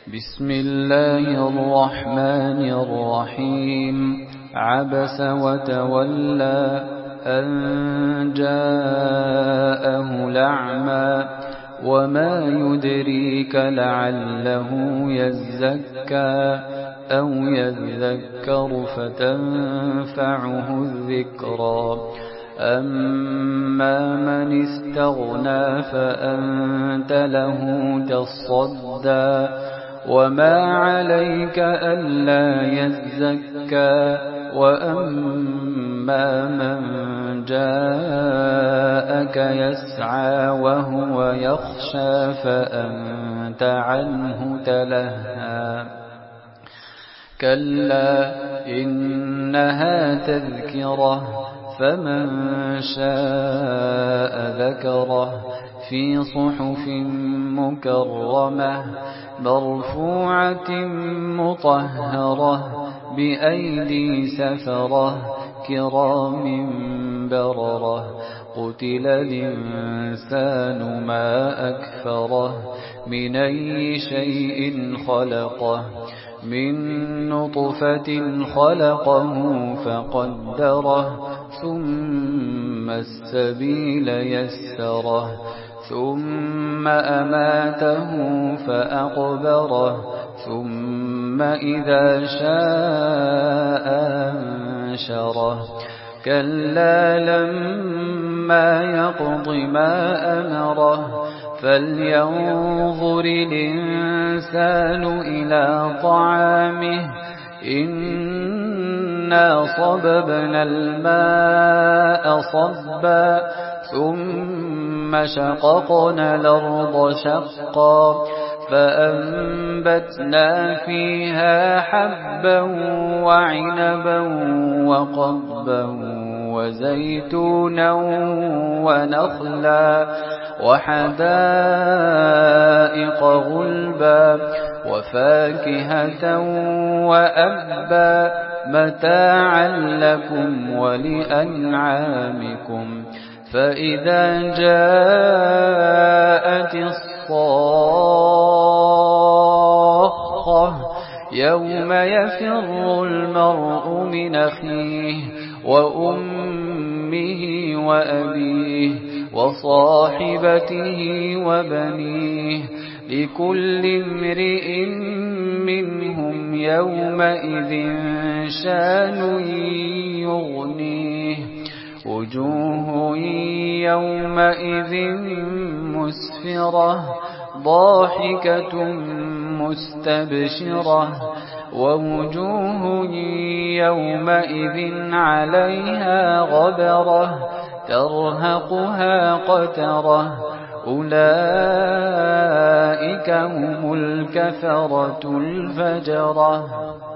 بسم الله الرحمن الرحيم. عبس وتولى أن جاءه الأعمى وما يدريك لعله يزكى أو يذكر فتنفعه الذكرى. أما من استغنى فأنت له تصدى وما عليك ألا يزكى. وأما من جاءك يسعى وهو يخشى فأنت عنه تلهى. كلا إنها تذكرة فمن شاء ذكره في صحف مكرمة مرفوعة مطهرة بأيدي سفرة كرام بررة. قتل الإنسان ما أكفره من أي شيء خلقه من نطفة خلقه فقدره ثم السبيل يسره ثم أماته فأقبره ثم إذا شاء أنشره. كلا لما يقض ما أمره فلينظر الإنسان إلى طعامه إنا صببنا الماء صبا ثم شققنا الأرض شقا فأنبتنا فيها حبا وعنبا وقضبا وزيتونا ونخلا وحدائق غلبا وفاكهة وأبا متاعا لكم ولأنعامكم. فإذا جاءت الصاخة يوم يفر المرء من أخيه وأمه وأبيه وصاحبته وبنيه لكل امرئ منهم يومئذ شان يغنيه. وجوه يومئذ مسفرة ضاحكة مستبشرة ووجوه يومئذ عليها غبرة ترهقها قترة. أولئك هم الكفرة الفجرة.